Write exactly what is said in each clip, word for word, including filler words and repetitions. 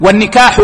والنكاح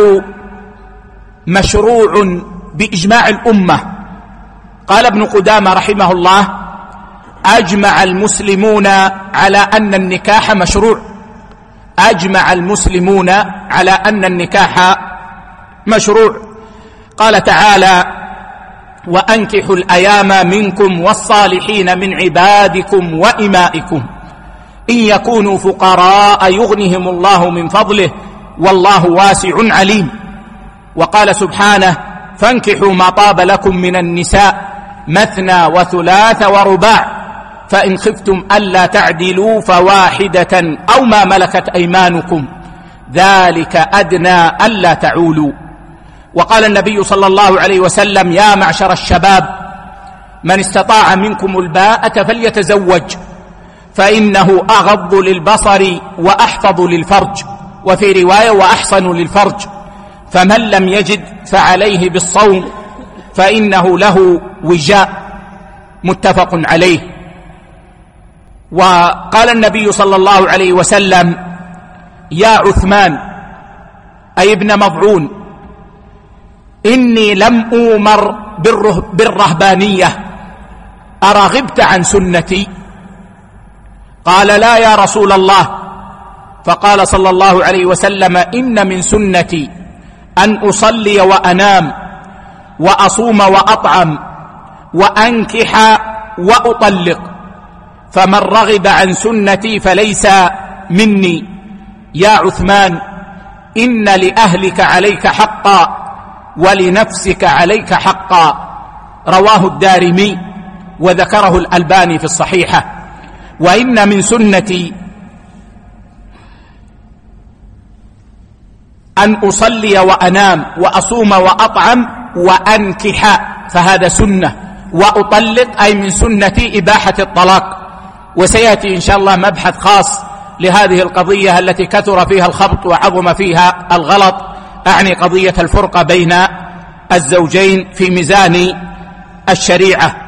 مشروع بإجماع الأمة. قال ابن قدامة رحمه الله: أجمع المسلمون على أن النكاح مشروع. أجمع المسلمون على أن النكاح مشروع. قال تعالى: وأنكحوا الأيام منكم والصالحين من عبادكم وإمائكم إن يكونوا فقراء يغنهم الله من فضله والله واسع عليم. وقال سبحانه: فانكحوا ما طاب لكم من النساء مثنى وثلاث ورباع فإن خفتم ألا تعدلوا فواحدة أو ما ملكت أيمانكم ذلك أدنى ألا تعولوا. وقال النبي صلى الله عليه وسلم: يا معشر الشباب من استطاع منكم الباءة فليتزوج فإنه أغض للبصر وأحفظ للفرج، وفي رواية وأحصن للفرج، فمن لم يجد فعليه بالصوم فإنه له وجاء، متفق عليه. وقال النبي صلى الله عليه وسلم: يا عثمان أي ابن مضعون إني لم أؤمر بالرهبانية أرغبت عن سنتي؟ قال: لا يا رسول الله. فقال صلى الله عليه وسلم: إن من سنتي أن أصلي وأنام وأصوم وأطعم وأنكح وأطلق، فمن رغب عن سنتي فليس مني. يا عثمان إن لأهلك عليك حقا ولنفسك عليك حقا. رواه الدارمي وذكره الألباني في الصحيحة. وإن من سنتي أن أصلي وأنام وأصوم وأطعم وأنكح، فهذا سنة. وأطلق أي من سنتي إباحة الطلاق. وسيأتي إن شاء الله مبحث خاص لهذه القضية التي كثر فيها الخبط وعظم فيها الغلط، أعني قضية الفرقة بين الزوجين في ميزان الشريعة.